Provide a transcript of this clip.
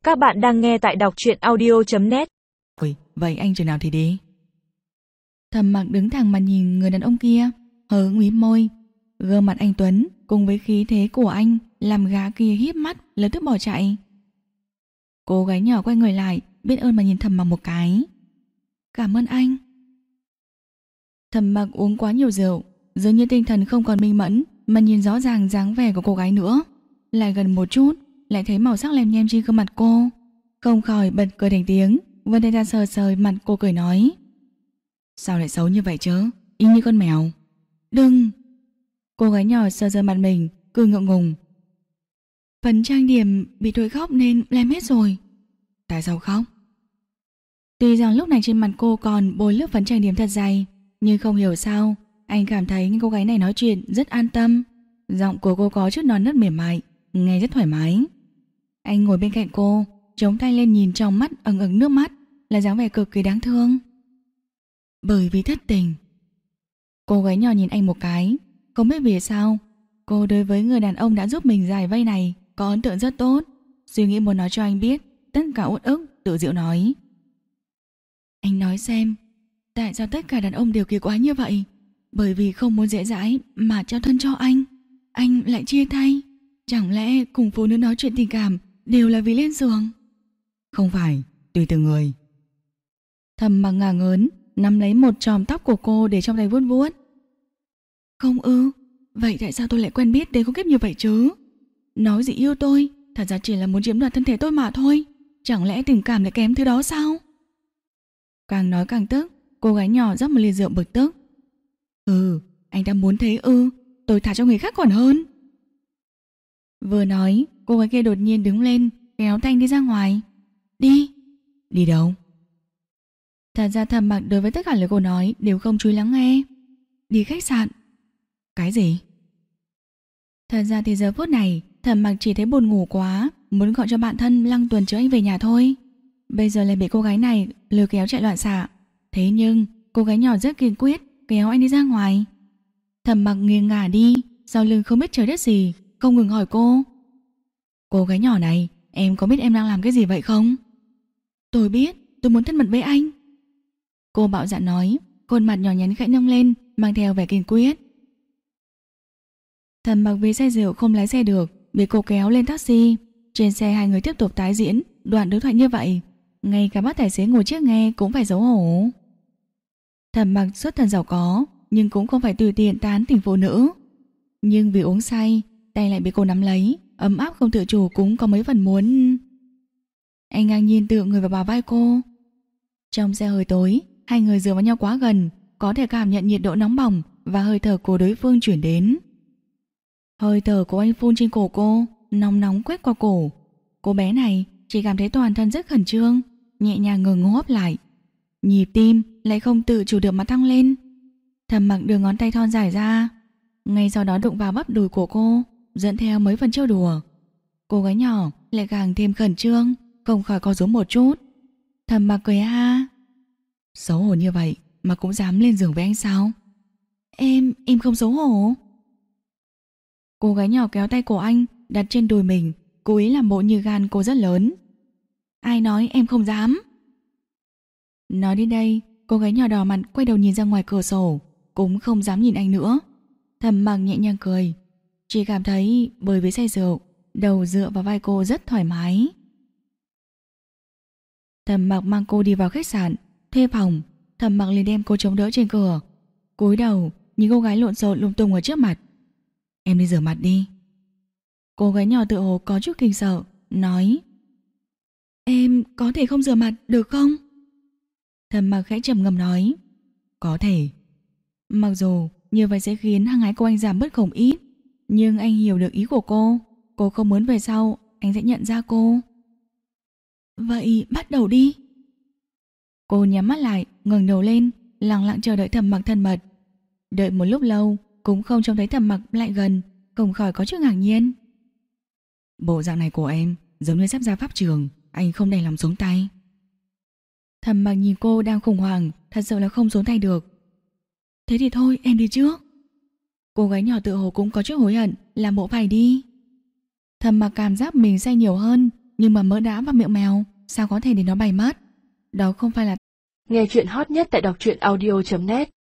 Các bạn đang nghe tại đọc truyện audio.net. Vậy anh chừng nào thì đi? Thầm Mặc đứng thẳng mà nhìn người đàn ông kia, hớ mím môi. Gương mặt anh tuấn cùng với khí thế của anh làm gã kia híp mắt lập tức bỏ chạy. Cô gái nhỏ quay người lại, biết ơn mà nhìn Thầm Mặc một cái. Cảm ơn anh. Thầm Mặc uống quá nhiều rượu, dường như tinh thần không còn minh mẫn mà nhìn rõ ràng dáng vẻ của cô gái nữa. Lại gần một chút, lại thấy màu sắc lem nhem trên gương mặt cô, không khỏi bật cười thành tiếng. Vân tay ra sờ sờ mặt cô cười nói: sao lại xấu như vậy chứ, y như con mèo. Đừng. Cô gái nhỏ sờ sờ mặt mình, cười ngượng ngùng. Phấn trang điểm bị tôi khóc nên lem hết rồi. Tại sao khóc? Tuy rằng lúc này trên mặt cô còn bôi lớp phấn trang điểm thật dày, nhưng không hiểu sao anh cảm thấy cô gái này nói chuyện rất an tâm. Giọng của cô có chút non nớt mềm mại, nghe rất thoải mái. Anh ngồi bên cạnh cô, chống tay lên nhìn trong mắt ẩn ẩn nước mắt, là dáng vẻ cực kỳ đáng thương. Bởi vì thất tình. Cô gái nhỏ nhìn anh một cái, không biết vì sao cô đối với người đàn ông đã giúp mình giải vây này có ấn tượng rất tốt. Suy nghĩ muốn nói cho anh biết tất cả uất ức, tự giễu nói: anh nói xem, tại sao tất cả đàn ông đều kỳ quái như vậy? Bởi vì không muốn dễ dãi mà trao thân cho anh lại chia tay. Chẳng lẽ cùng phụ nữ nói chuyện tình cảm đều là vì lên giường? Không phải, tùy từng người. Thầm Mặc ngả ngớn nắm lấy một chòm tóc của cô để trong tay vuốt vuốt. Không ư? Vậy tại sao tôi lại quen biết đến khốn kiếp như vậy chứ? Nói gì yêu tôi, thật ra chỉ là muốn chiếm đoạt thân thể tôi mà thôi. Chẳng lẽ tình cảm lại kém thứ đó sao? Càng nói càng tức, cô gái nhỏ rót một ly rượu bực tức. Anh ta muốn thế ư? Tôi thả cho người khác còn hơn. Vừa nói, cô gái kia đột nhiên đứng lên, kéo tay anh đi ra ngoài. Đi. Đi đâu? Thật ra Thầm Mặc đối với tất cả lời cô nói đều không chú ý lắng nghe. Đi khách sạn. Cái gì? Thật ra thì giờ phút này Thầm Mặc chỉ thấy buồn ngủ quá, muốn gọi cho bạn thân Lăng Tuần chở anh về nhà thôi. Bây giờ lại bị cô gái này lôi kéo chạy loạn xạ. Thế nhưng cô gái nhỏ rất kiên quyết kéo anh đi ra ngoài. Thầm Mặc nghiêng ngả đi, sau lưng không biết trời đất gì, không ngừng hỏi cô: cô gái nhỏ này, em có biết em đang làm cái gì vậy không? Tôi biết, tôi muốn thân mật với anh. Cô bạo dạn nói, khuôn mặt nhỏ nhắn khẽ nâng lên, mang theo vẻ kiên quyết. Thầm Mặc vì say rượu không lái xe được, bị cô kéo lên taxi. Trên xe hai người tiếp tục tái diễn đoạn đối thoại như vậy, ngay cả bác tài xế ngồi trước nghe cũng phải xấu hổ. Thầm Mặc xuất thân giàu có, nhưng cũng không phải tùy tiện tán tỉnh phụ nữ. Nhưng vì uống say, tay lại bị cô nắm lấy, ấm áp không tự chủ, cũng có mấy phần muốn. Anh ngang nhiên tựa người vào bả vai cô. Trong xe hơi tối, hai người dựa vào nhau quá gần, có thể cảm nhận nhiệt độ nóng bỏng và hơi thở của đối phương chuyển đến. Hơi thở của anh phun trên cổ cô, nóng nóng quét qua cổ. Cô bé này chỉ cảm thấy toàn thân rất khẩn trương, nhẹ nhàng ngừng hô hấp lại. Nhịp tim lại không tự chủ được mà tăng lên. Thầm Mặc đưa ngón tay thon dài ra, ngay sau đó đụng vào bắp đùi của cô, dẫn theo mấy phần trêu đùa. Cô gái nhỏ lại càng thêm khẩn trương, không khỏi co rúm một chút. Thầm Mặc cười ha. Xấu hổ như vậy mà cũng dám lên giường với anh sao? Em không xấu hổ. Cô gái nhỏ kéo tay cổ anh đặt trên đùi mình, cố ý làm bộ như gan cô rất lớn. Ai nói em không dám? Nói đến đây, cô gái nhỏ đỏ mặt quay đầu nhìn ra ngoài cửa sổ, cũng không dám nhìn anh nữa. Thầm Mặc nhẹ nhàng cười, chỉ cảm thấy bởi vì say rượu, đầu dựa vào vai cô rất thoải mái. Thầm Mặc mang cô đi vào khách sạn, thuê phòng. Thầm Mặc liền đem cô chống đỡ trên cửa, cúi đầu nhìn cô gái lộn xộn lung tung ở trước mặt. Em đi rửa mặt đi. Cô gái nhỏ tựa hồ có chút kinh sợ, nói: em có thể không rửa mặt được không? Thầm Mặc khẽ trầm ngâm nói: có thể. Mặc dù như vậy sẽ khiến hăng hái của anh giảm bớt không ít, nhưng anh hiểu được ý của cô. Cô không muốn về sau anh sẽ nhận ra cô. Vậy bắt đầu đi. Cô nhắm mắt lại, ngẩng đầu lên, lặng lặng chờ đợi Thầm Mặc thân mật. Đợi một lúc lâu cũng không trông thấy Thầm Mặc lại gần, không khỏi có chút ngạc nhiên. Bộ dạng này của em giống như sắp ra pháp trường, anh không đành lòng xuống tay. Thầm Mặc nhìn cô đang khủng hoảng, thật sự là không xuống tay được. Thế thì thôi, em đi trước. Cô gái nhỏ tự hồ cũng có chút hối hận, làm bộ phải đi. Thầm Mặc cảm giác mình say nhiều hơn, Nhưng mà mỡ đã và miệng mèo, sao có thể để nó bay mất? Đó không phải là... Nghe chuyện hot nhất tại đọc truyện audio.net